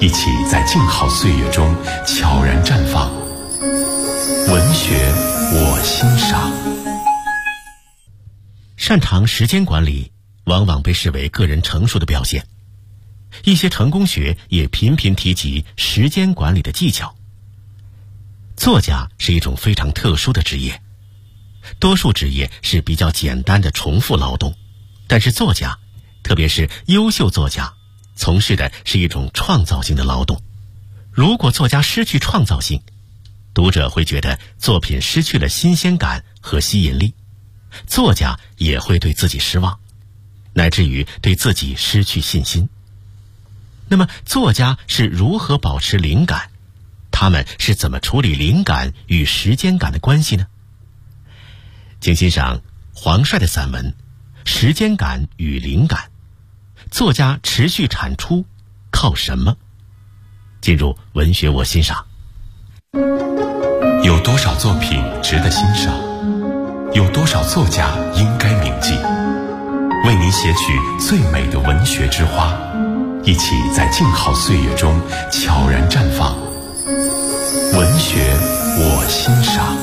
一起在静好岁月中悄然绽放。文学我欣赏。 擅长时间管理往往被视为个人成熟的表现，一些成功学也频频提及时间管理的技巧。作家是一种非常特殊的职业，多数职业是比较简单的重复劳动，但是作家，特别是优秀作家，从事的是一种创造性的劳动。如果作家失去创造性，读者会觉得作品失去了新鲜感和吸引力，作家也会对自己失望，乃至于对自己失去信心。那么作家是如何保持灵感？他们是怎么处理灵感与时间感的关系呢？请欣赏黄帅的散文《时间感与灵感》，作家持续产出靠什么？进入文学我欣赏。 有多少作品值得欣赏？有多少作家应该铭记？为您写取最美的文学之花，一起在静好岁月中悄然绽放。文学我欣赏。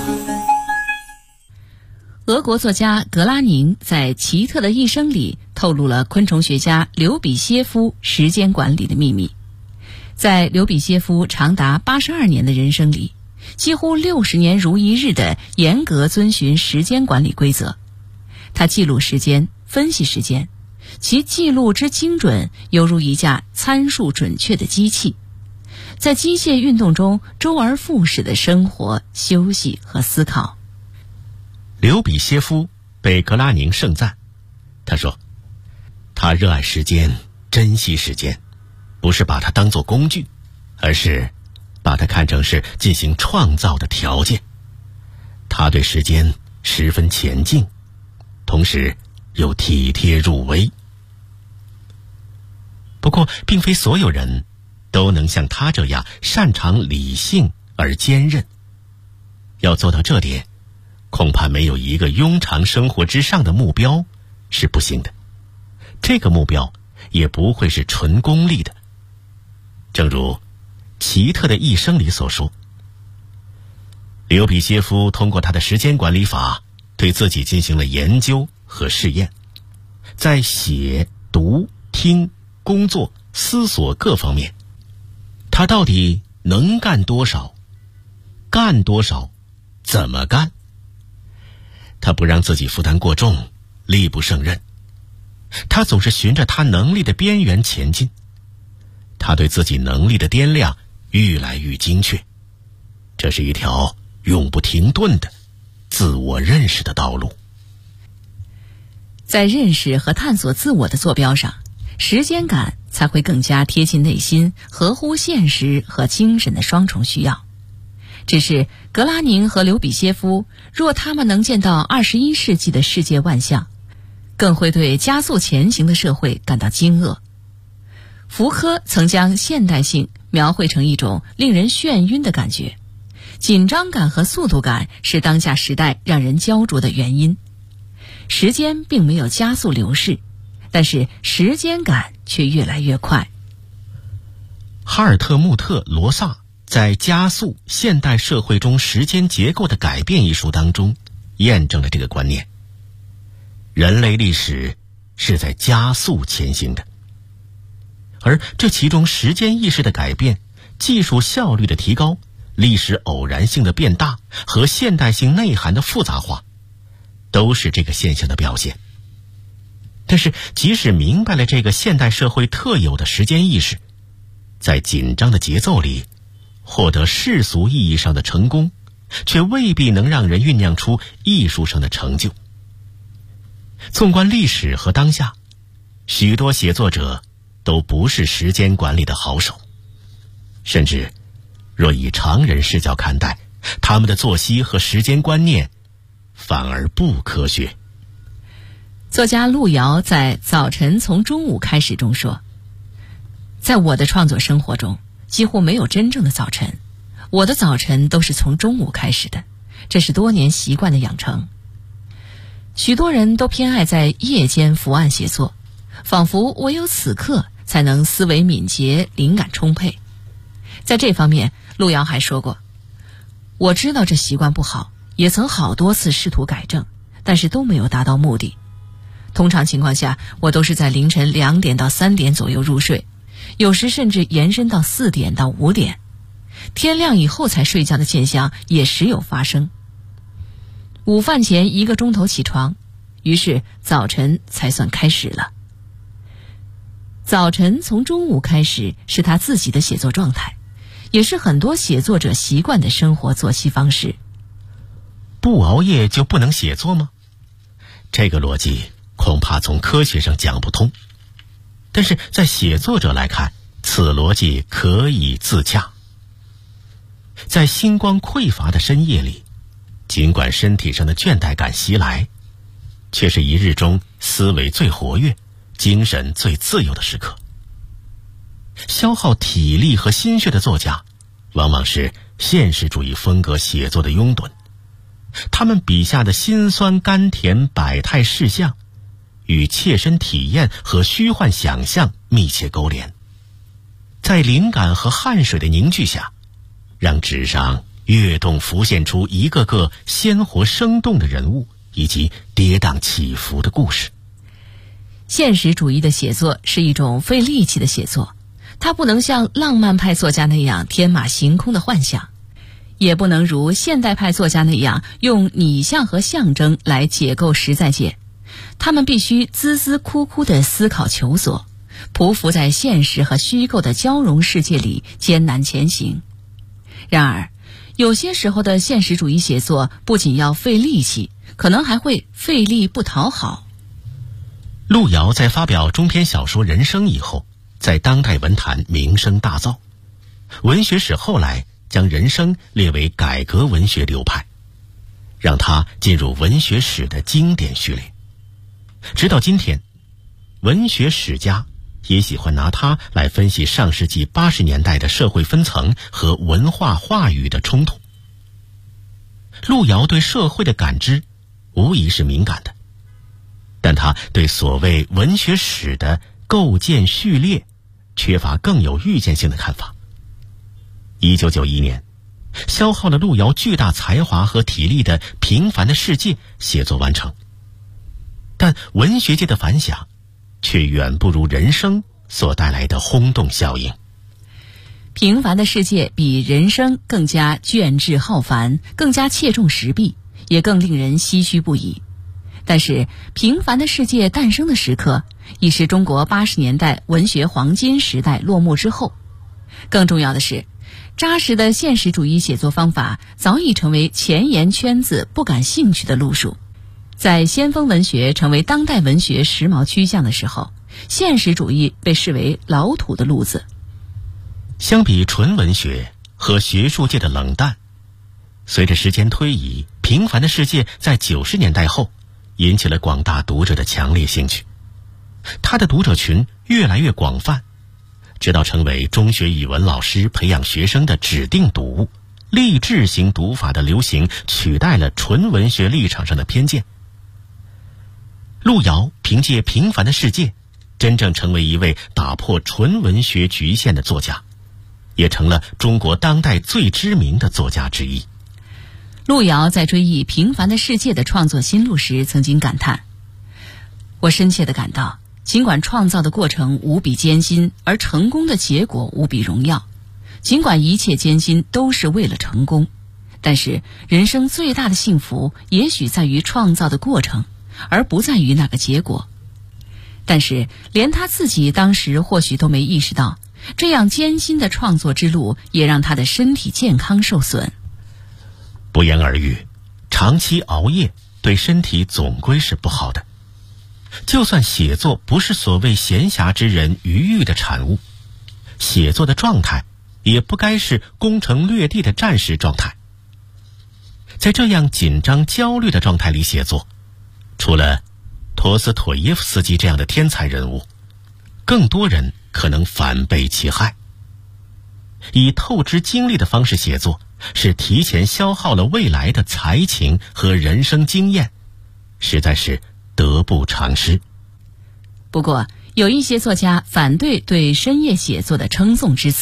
俄国作家格拉宁在《奇特的一生》里透露了昆虫学家刘比歇夫时间管理的秘密。在刘比歇夫长达82年的人生里，几乎60年如一日的严格遵循时间管理规则。他记录时间，分析时间，其记录之精准，犹如一架参数准确的机器，在机械运动中周而复始的生活、休息和思考。 刘比歇夫被格拉宁盛赞，他说，他热爱时间，珍惜时间，不是把它当作工具，而是把它看成是进行创造的条件。他对时间十分前进，同时又体贴入微。不过并非所有人都能像他这样擅长理性而坚韧。要做到这点，恐怕没有一个庸常生活之上的目标是不行的，这个目标也不会是纯功利的。正如《奇特的一生》里所说，刘比歇夫通过他的时间管理法对自己进行了研究和试验，在写、读、听、工作、思索各方面，他到底能干多少，干多少，怎么干？他不让自己负担过重，力不胜任，他总是循着他能力的边缘前进，他对自己能力的掂量愈来愈精确，这是一条永不停顿的自我认识的道路。 在认识和探索自我的坐标上，时间感才会更加贴近内心，合乎现实和精神的双重需要。只是格拉宁和刘比歇夫，若他们能见到21世纪的世界万象，更会对加速前行的社会感到惊愕。福柯曾将现代性描绘成一种令人眩晕的感觉，紧张感和速度感是当下时代让人焦灼的原因。时间并没有加速流逝，但是时间感却越来越快。 哈尔特穆特·罗萨在《加速现代社会中时间结构的改变》一书当中验证了这个观念。人类历史是在加速前行的，而这其中时间意识的改变、技术效率的提高、历史偶然性的变大和现代性内涵的复杂化，都是这个现象的表现。但是即使明白了这个现代社会特有的时间意识，在紧张的节奏里获得世俗意义上的成功，却未必能让人酝酿出艺术上的成就。纵观历史和当下，许多写作者都不是时间管理的好手，甚至若以常人视角看待，他们的作息和时间观念反而不科学。 作家路遥在《早晨从中午开始》中说，在我的创作生活中几乎没有真正的早晨，我的早晨都是从中午开始的，这是多年习惯的养成。许多人都偏爱在夜间伏案写作，仿佛唯有此刻才能思维敏捷，灵感充沛。 在这方面，路遥还说过，我知道这习惯不好，也曾好多次试图改正，但是都没有达到目的。通常情况下，我都是在凌晨2点到3点左右入睡，有时甚至延伸到4点到5点，天亮以后才睡觉的现象也时有发生。午饭前1个钟头起床，于是早晨才算开始了。早晨从中午开始是他自己的写作状态，也是很多写作者习惯的生活作息方式。 不熬夜就不能写作吗？这个逻辑恐怕从科学上讲不通，但是在写作者来看，此逻辑可以自洽。在星光匮乏的深夜里，尽管身体上的倦怠感袭来，却是一日中思维最活跃、精神最自由的时刻。消耗体力和心血的作家，往往是现实主义风格写作的拥趸。他们笔下的辛酸甘甜百态事项，与切身体验和虚幻想象密切勾连，在灵感和汗水的凝聚下，让纸上跃动浮现出一个个鲜活生动的人物，以及跌宕起伏的故事。 现实主义的写作是一种费力气的写作，它不能像浪漫派作家那样天马行空的幻想，也不能如现代派作家那样用拟像和象征来解构实在界。他们必须孜孜枯枯地思考求索，匍匐在现实和虚构的交融世界里艰难前行。然而，有些时候的现实主义写作不仅要费力气，可能还会费力不讨好。 路遥在发表中篇小说《人生》以后，在当代文坛名声大噪。文学史后来将《人生》列为改革文学流派，让他进入文学史的经典序列。直到今天，文学史家也喜欢拿它来分析上世纪80年代的社会分层和文化话语的冲突。路遥对社会的感知无疑是敏感的，但他对所谓文学史的构建序列缺乏更有预见性的看法。1991年，消耗了路遥巨大才华和体力的《平凡的世界》写作完成，但文学界的反响却远不如《人生》所带来的轰动效应。 平凡的世界比人生更加卷帙浩繁，更加切中时弊，也更令人唏嘘不已。但是平凡的世界诞生的时刻，已是中国80年代文学黄金时代落幕之后。更重要的是，扎实的现实主义写作方法早已成为前沿圈子不感兴趣的路数。在先锋文学成为当代文学时髦趋向的时候，现实主义被视为老土的路子。 相比纯文学和学术界的冷淡，随着时间推移，平凡的世界在90年代后引起了广大读者的强烈兴趣。他的读者群越来越广泛，直到成为中学语文老师培养学生的指定读物，励志型读法的流行取代了纯文学立场上的偏见。路遥凭借《平凡的世界》真正成为一位打破纯文学局限的作家，也成了中国当代最知名的作家之一。 路遥在追忆《平凡的世界》的创作心路时曾经感叹，我深切地感到，尽管创造的过程无比艰辛，而成功的结果无比荣耀，尽管一切艰辛都是为了成功，但是人生最大的幸福也许在于创造的过程，而不在于那个结果。但是连他自己当时或许都没意识到，这样艰辛的创作之路也让他的身体健康受损。 不言而喻，长期熬夜对身体总归是不好的。就算写作不是所谓闲暇之人余欲的产物，写作的状态也不该是攻城略地的战时状态。在这样紧张焦虑的状态里写作，除了陀思妥耶夫斯基这样的天才人物，更多人可能反被其害。以透支精力的方式写作，是提前消耗了未来的才情和人生经验，实在是得不偿失。 不过有一些作家反对对深夜写作的称颂之词，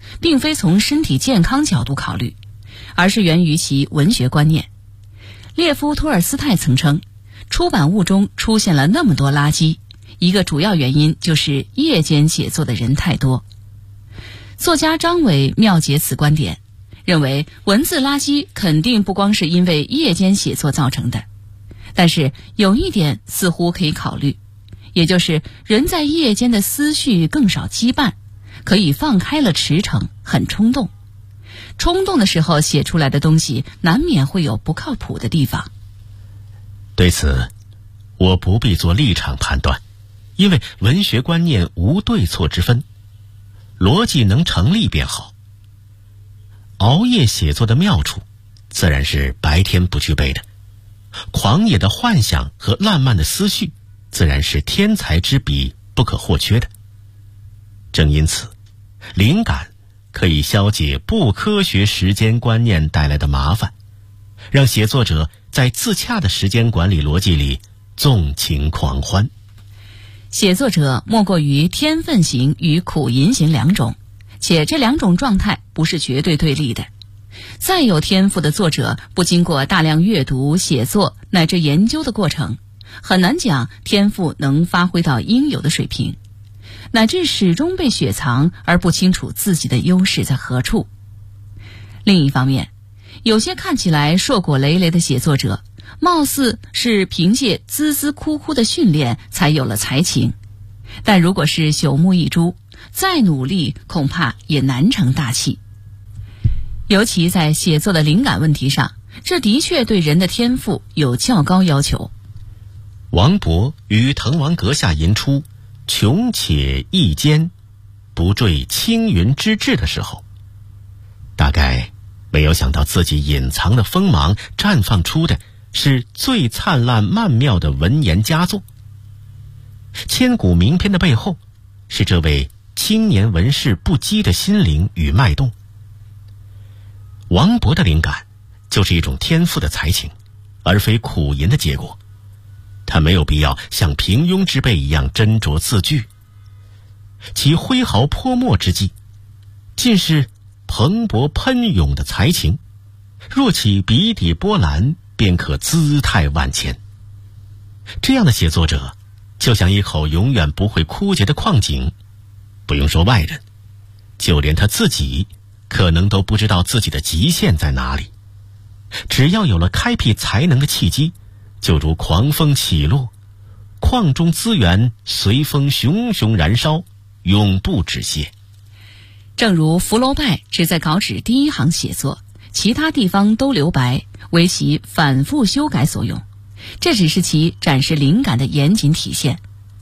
并非从身体健康角度考虑，而是源于其文学观念。列夫·托尔斯泰曾称，出版物中出现了那么多垃圾，一个主要原因就是夜间写作的人太多。作家张伟妙解此观点，认为文字垃圾肯定不光是因为夜间写作造成的，但是有一点似乎可以考虑，也就是人在夜间的思绪更少羁绊，可以放开了驰骋，很冲动。冲动的时候写出来的东西难免会有不靠谱的地方。 对此，我不必做立场判断，因为文学观念无对错之分，逻辑能成立便好。熬夜写作的妙处，自然是白天不具备的；狂野的幻想和烂漫的思绪，自然是天才之笔不可或缺的。正因此，灵感可以消解不科学时间观念带来的麻烦，让写作者在自洽的时间管理逻辑里纵情狂欢。 写作者莫过于天分型与苦吟型两种，且这两种状态不是绝对对立的。再有天赋的作者，不经过大量阅读、写作乃至研究的过程，很难讲天赋能发挥到应有的水平，乃至始终被雪藏而不清楚自己的优势在何处。另一方面，有些看起来硕果累累的写作者，貌似是凭借孜孜枯枯的训练才有了才情，但如果是朽木一株，再努力恐怕也难成大器。尤其在写作的灵感问题上，这的确对人的天赋有较高要求。 王勃于滕王阁下吟出穷且益坚，不坠青云之志的时候，大概没有想到自己隐藏的锋芒绽放出的是最灿烂曼妙的文言佳作。千古名篇的背后，是这位青年文士不羁的心灵与脉动。王勃的灵感就是一种天赋的才情，而非苦吟的结果。他没有必要像平庸之辈一样斟酌字句，其挥毫泼墨之际，尽是蓬勃喷涌的才情，若起笔底波澜，便可姿态万千。这样的写作者，就像一口永远不会枯竭的矿井，不用说外人，就连他自己可能都不知道自己的极限在哪里。只要有了开辟才能的契机，就如狂风起落，矿中资源随风熊熊燃烧，永不止歇。 正如福楼拜只在稿纸第一行写作，其他地方都留白，为其反复修改所用，这只是其展示灵感的严谨体现。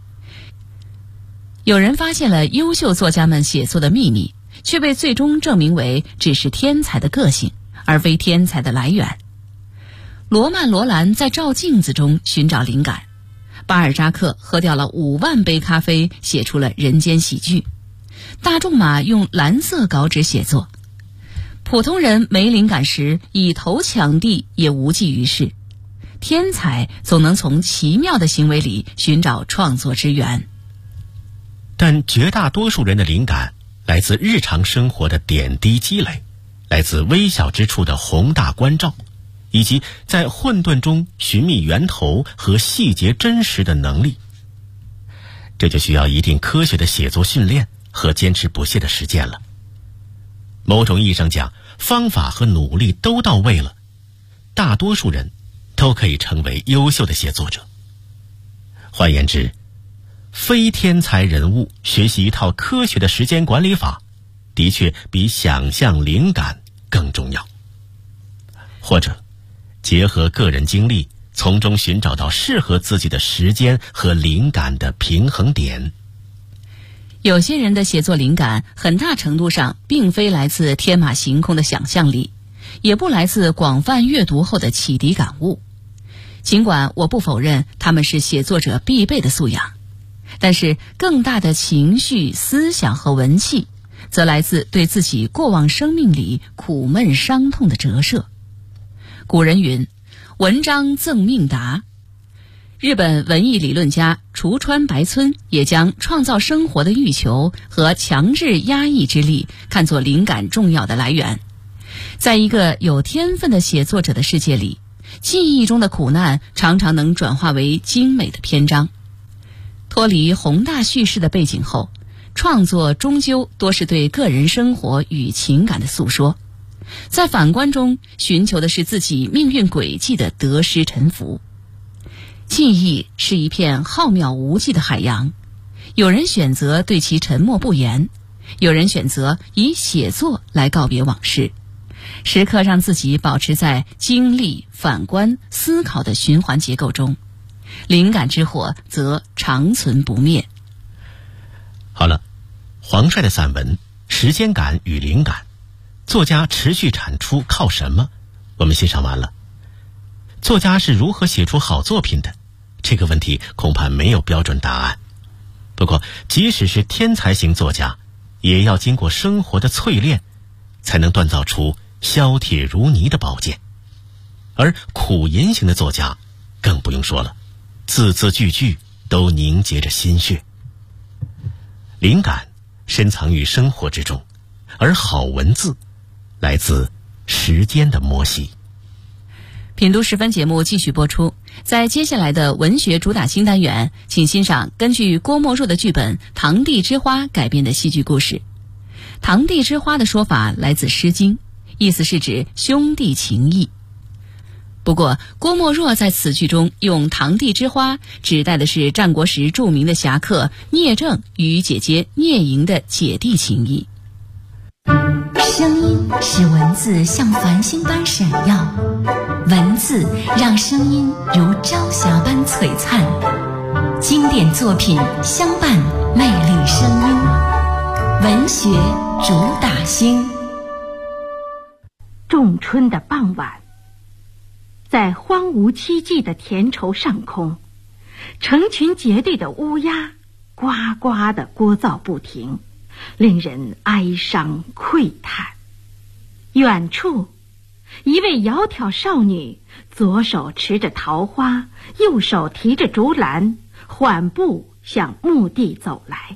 有人发现了优秀作家们写作的秘密，却被最终证明为只是天才的个性，而非天才的来源。罗曼·罗兰在照镜子中寻找灵感，巴尔扎克喝掉了5万杯咖啡，写出了人间喜剧。大仲马用蓝色稿纸写作，普通人没灵感时以头抢地也无济于事。天才总能从奇妙的行为里寻找创作之源。 但绝大多数人的灵感来自日常生活的点滴积累，来自微小之处的宏大关照，以及在混沌中寻觅源头和细节真实的能力。这就需要一定科学的写作训练和坚持不懈的实践了。某种意义上讲，方法和努力都到位了，大多数人都可以成为优秀的写作者。换言之，非天才人物学习一套科学的时间管理法，的确比想象灵感更重要。或者结合个人经历，从中寻找到适合自己的时间和灵感的平衡点。 有些人的写作灵感很大程度上并非来自天马行空的想象力，也不来自广泛阅读后的启迪感悟。尽管我不否认他们是写作者必备的素养，但是更大的情绪、思想和文气，则来自对自己过往生命里苦闷伤痛的折射。古人云：文章赠命达。 日本文艺理论家橱川白村也将创造生活的欲求和强制压抑之力看作灵感重要的来源。在一个有天分的写作者的世界里，记忆中的苦难常常能转化为精美的篇章。脱离宏大叙事的背景后，创作终究多是对个人生活与情感的诉说，在反观中寻求的是自己命运轨迹的得失沉浮。记忆是一片浩渺无际的海洋，有人选择对其沉默不言，有人选择以写作来告别往事，时刻让自己保持在经历、反观、思考的循环结构中，灵感之火则长存不灭。 好了，黄帅的散文《时间感与灵感》，作家持续产出靠什么？我们欣赏完了。作家是如何写出好作品的？这个问题恐怕没有标准答案。不过，即使是天才型作家，也要经过生活的淬炼，才能锻造出削铁如泥的宝剑。而苦吟型的作家更不用说了，字字句句都凝结着心血。灵感深藏于生活之中，而好文字来自时间的磨洗。 品读十分节目继续播出，在接下来的文学主打新单元，请欣赏根据郭沫若的剧本《堂弟之花》改编的戏剧故事。堂弟之花的说法来自《诗经》，意思是指兄弟情谊。不过，郭沫若在此剧中用堂弟之花指代的是战国时著名的侠客聂政与姐姐聂莹的姐弟情谊。 声音使文字像繁星般闪耀，文字让声音如朝霞般璀璨。经典作品相伴，魅力声音。文学主打星。 仲春的傍晚，在荒芜凄寂的田畴上空，成群结队的乌鸦呱呱地聒噪不停，令人哀伤喟叹。远处，一位窈窕少女，左手持着桃花，右手提着竹篮，缓步向墓地走来。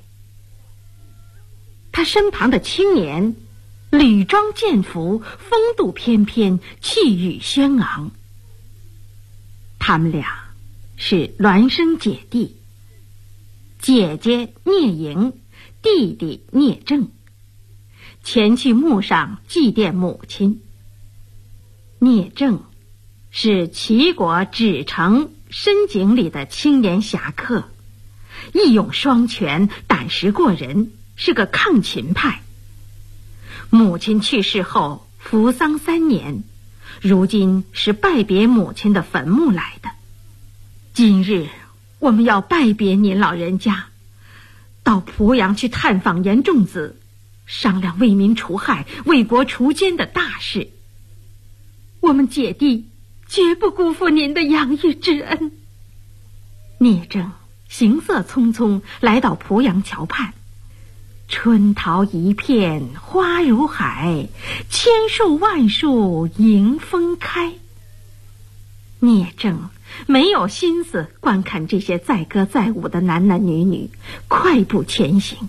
她身旁的青年履装剑服，风度翩翩，气宇轩昂。他们俩是孪生姐弟，姐姐聂莹，弟弟聂政，前去墓上祭奠母亲。聂政是齐国芷城深井里的青年侠客，义勇双全，胆识过人，是个抗秦派。母亲去世后服丧3年，如今是拜别母亲的坟墓来的。今日我们要拜别您老人家，到濮阳去探访严仲子，商量为民除害、为国除奸的大事。我们姐弟绝不辜负您的养育之恩。聂政行色匆匆来到濮阳桥畔，春桃一片花如海，千树万树迎风开。聂政没有心思观看这些载歌载舞的男男女女，快步前行。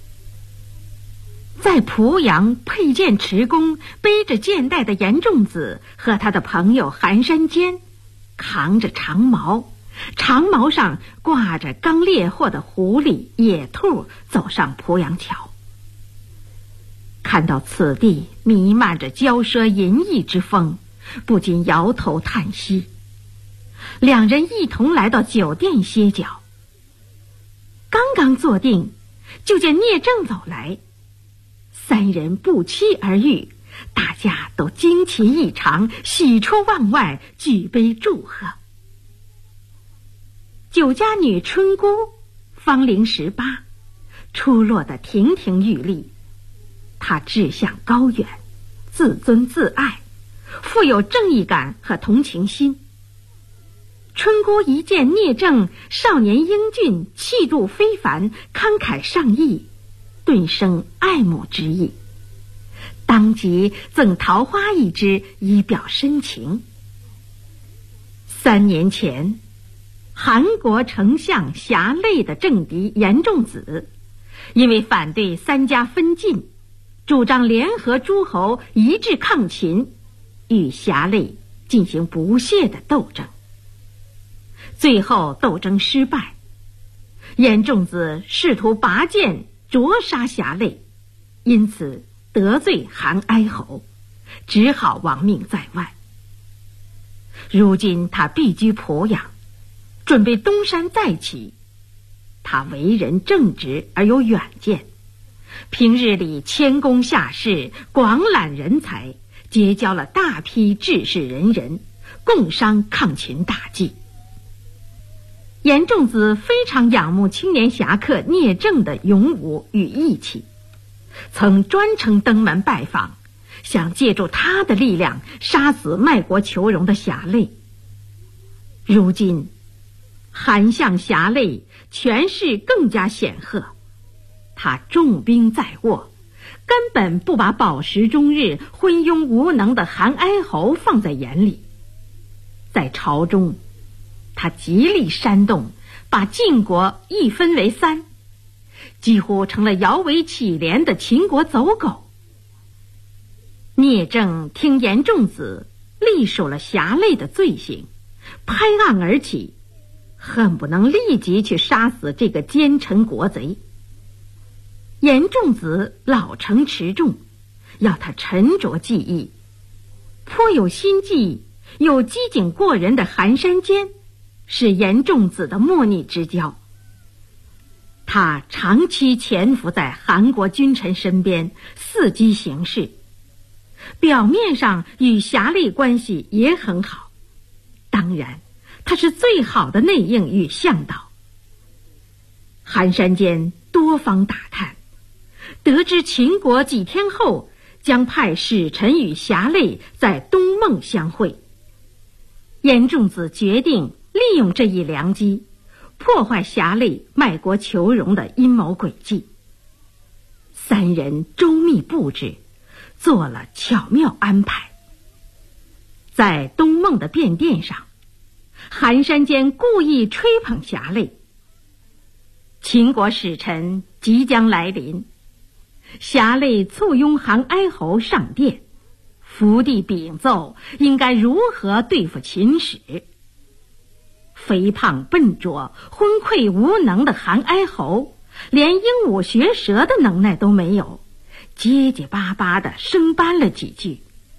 在濮阳佩剑持弓，背着剑带的严仲子和他的朋友韩山坚，扛着长矛，长矛上挂着刚猎获的狐狸、野兔，走上濮阳桥。看到此地弥漫着骄奢淫逸之风，不禁摇头叹息。两人一同来到酒店歇脚，刚刚坐定，就见聂政走来。3人不期而遇，大家都惊奇异常，喜出望外，举杯祝贺。酒家女春姑芳龄18，出落得亭亭玉立。她志向高远，自尊自爱，富有正义感和同情心。春姑一见聂政少年英俊，气度非凡，慷慨上义，顿生爱慕之意，当即赠桃花1支以表深情。3年前， 韩国丞相侠类的政敌严仲子，因为反对三家分晋，主张联合诸侯一致抗秦，与侠类进行不懈的斗争。最后斗争失败，严仲子试图拔剑灼杀侠类，因此得罪韩哀侯，只好亡命在外。如今他避居鄱阳，准备东山再起。他为人正直而有远见，平日里谦恭下士，广揽人才，结交了大批志士仁人，共商抗秦大计。严仲子非常仰慕青年侠客聂政的勇武与义气，曾专程登门拜访，想借助他的力量杀死卖国求荣的侠类。如今韩相侠类权势更加显赫，他重兵在握，根本不把饱食终日、昏庸无能的韩哀侯放在眼里。在朝中，他极力煽动，把晋国一分为三，几乎成了摇尾乞怜的秦国走狗。聂政听严仲子隶属了侠类的罪行，拍案而起，恨不能立即去杀死这个奸臣国贼。严仲子老成持重，要他沉着技艺。颇有心计又机警过人的韩山坚是严仲子的莫逆之交。他长期潜伏在韩国君臣身边，伺机行事，表面上与侠类关系也很好，当然他是最好的内应与向导。韩山坚多方打探，得知秦国几天后将派使臣与侠类在东孟相会，严仲子决定利用这一良机，破坏侠类卖国求荣的阴谋诡计。三人周密布置，做了巧妙安排。在东孟的便殿上，韩山坚故意吹捧侠类。秦国使臣即将来临，侠类簇拥韩哀侯上殿，伏地禀奏应该如何对付秦使。肥胖笨拙、昏聩无能的韩哀侯，连鹦鹉学舌的能耐都没有，结结巴巴地生搬了几句。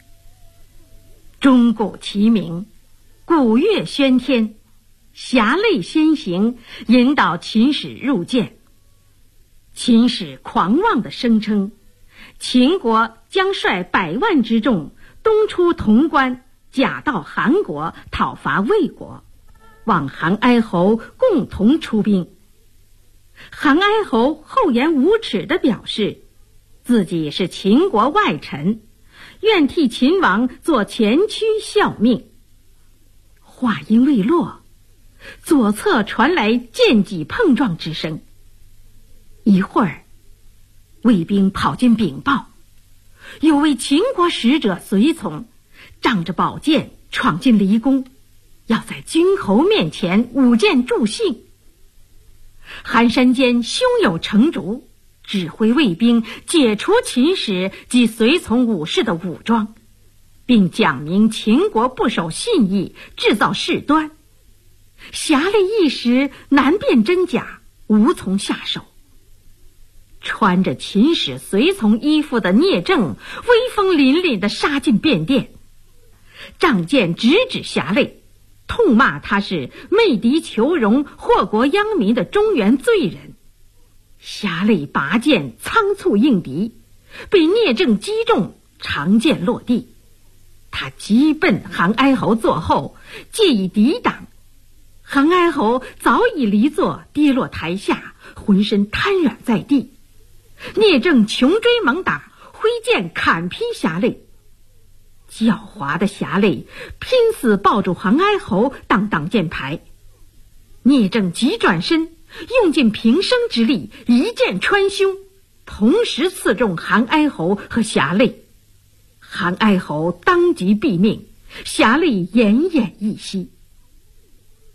钟鼓齐鸣，鼓乐喧天，侠类先行，引导秦使入见。秦使狂妄地声称，秦国将率100万之众东出潼关，假到韩国讨伐魏国，望韩哀侯共同出兵。韩哀侯厚颜无耻地表示，自己是秦国外臣，愿替秦王做前驱效命。话音未落，左侧传来剑戟碰撞之声。一会儿，卫兵跑进禀报，有位秦国使者随从仗着宝剑闯进离宫，要在君侯面前舞剑助兴。韩山坚胸有成竹，指挥卫兵解除秦使及随从武士的武装，并讲明秦国不守信义，制造事端。侠类一时难辨真假，无从下手。穿着秦使随从衣服的聂政威风凛凛地杀进便殿，仗剑直指侠类，痛骂他是媚敌求荣、祸国殃民的中原罪人。侠类拔剑仓促应敌，被聂政击中，长剑落地。他急奔韩哀侯座后，借以抵挡。韩哀侯早已离座，跌落台下，浑身瘫软在地。聂政穷追猛打，挥剑砍劈侠类。狡猾的侠类拼死抱住韩哀侯当挡箭牌。聂政急转身，用尽平生之力，一剑穿胸，同时刺中韩哀侯和侠类。韩哀侯当即毙命，侠类奄奄一息。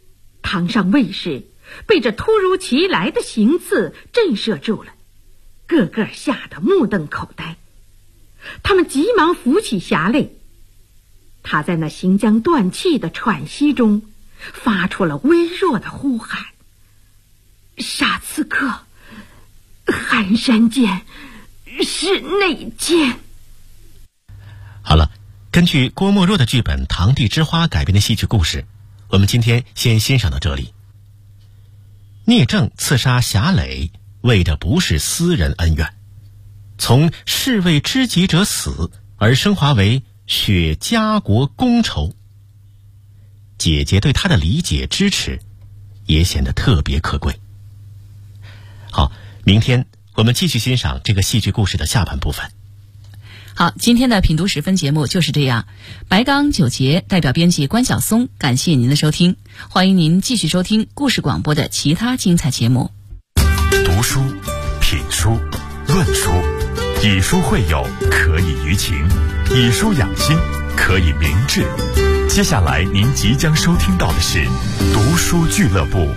堂上卫士被这突如其来的行刺震慑住了，个个吓得目瞪口呆。他们急忙扶起侠类，他在那行将断气的喘息中发出了微弱的呼喊：杀刺客，寒山剑是内剑。 好了，根据郭沫若的剧本《堂弟之花》改编的戏剧故事，我们今天先欣赏到这里。聂政刺杀侠磊，为的不是私人恩怨，从士为知己者死而升华为雪家国公仇。姐姐对他的理解支持也显得特别可贵。好，明天我们继续欣赏这个戏剧故事的下半部分。 好，今天的品读10分节目就是这样。白刚、九杰代表编辑关晓松，感谢您的收听，欢迎您继续收听故事广播的其他精彩节目。 读书、品书、论书，以书会友，可以娱情；以书养心，可以明志。接下来您即将收听到的是读书俱乐部。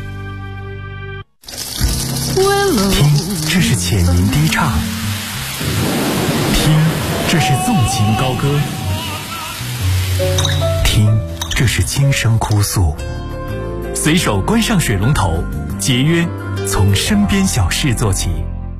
听，这是浅吟低唱；听，这是纵情高歌；听，这是轻声哭诉。随手关上水龙头，节约从身边小事做起。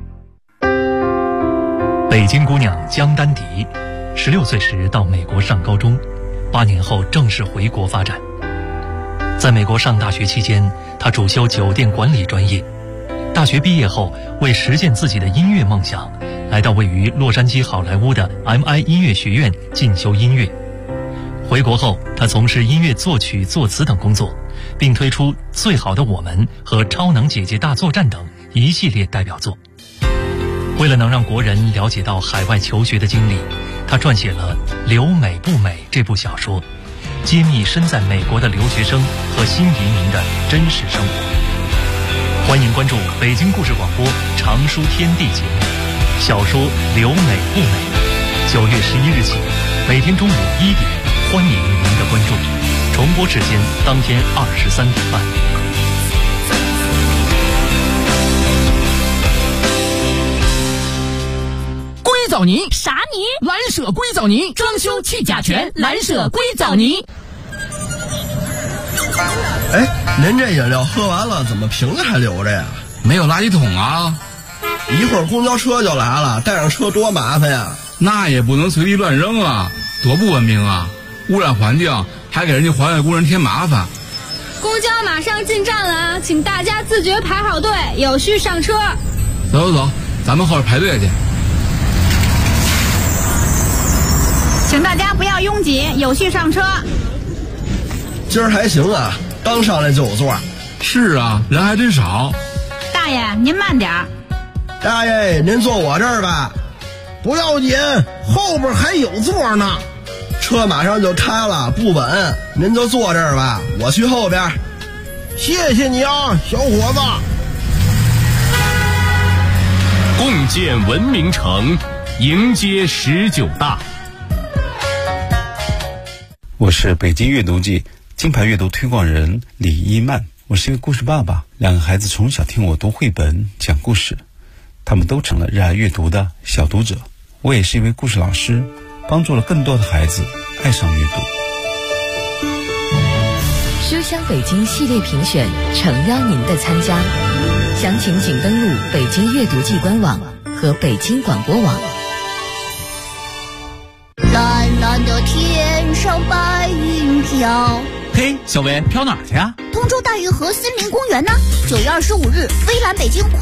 北京姑娘江丹迪，16岁时到美国上高中，8年后正式回国发展。在美国上大学期间，她主修酒店管理专业。大学毕业后，为实现自己的音乐梦想，来到位于洛杉矶好莱坞的 MI 音乐学院进修音乐。回国后，她从事音乐作曲、作词等工作，并推出《最好的我们》和《超能姐姐大作战》等一系列代表作。为了能让国人了解到海外求学的经历，她撰写了《留美不美》这部小说，揭秘身在美国的留学生和新移民的真实生活。欢迎关注北京故事广播长书天地节目小说《留美不美》，9月11日起，每天中午1点，欢迎您的关注。重播时间当天23点半。 硅藻泥啥泥？ 蓝舍硅藻泥，装修去甲醛，蓝舍硅藻泥。 哎，您这饮料喝完了，怎么瓶子还留着呀？ 没有垃圾桶啊！ 一会儿公交车就来了，带上车多麻烦呀！ 那也不能随地乱扔啊，多不文明啊！污染环境，还给人家环卫工人添麻烦。 公交马上进站了，请大家自觉排好队，有序上车。 走走走，咱们后边排队去。 请大家不要拥挤，有序上车。 今儿还行啊，刚上来就有座。 是啊，人还真少。 大爷，您慢点儿。 大爷，您坐我这儿吧。 不要紧，后边还有座呢。 车马上就开了，不稳，您就坐这儿吧，我去后边。 谢谢你啊，小伙子。 共建文明城，迎接19大。 我是北京阅读季金牌阅读推广人李一曼，我是一个故事爸爸，2个孩子从小听我读绘本讲故事，他们都成了热爱阅读的小读者。我也是一位故事老师，帮助了更多的孩子爱上阅读。 书香北京系列评选诚邀您的参加，详情请登录北京阅读季官网和北京广播网。 蓝蓝的天上白云飘。 嘿，小维，飘哪儿去啊？ 通州大运河森林公园呢？9月25日，微蓝北京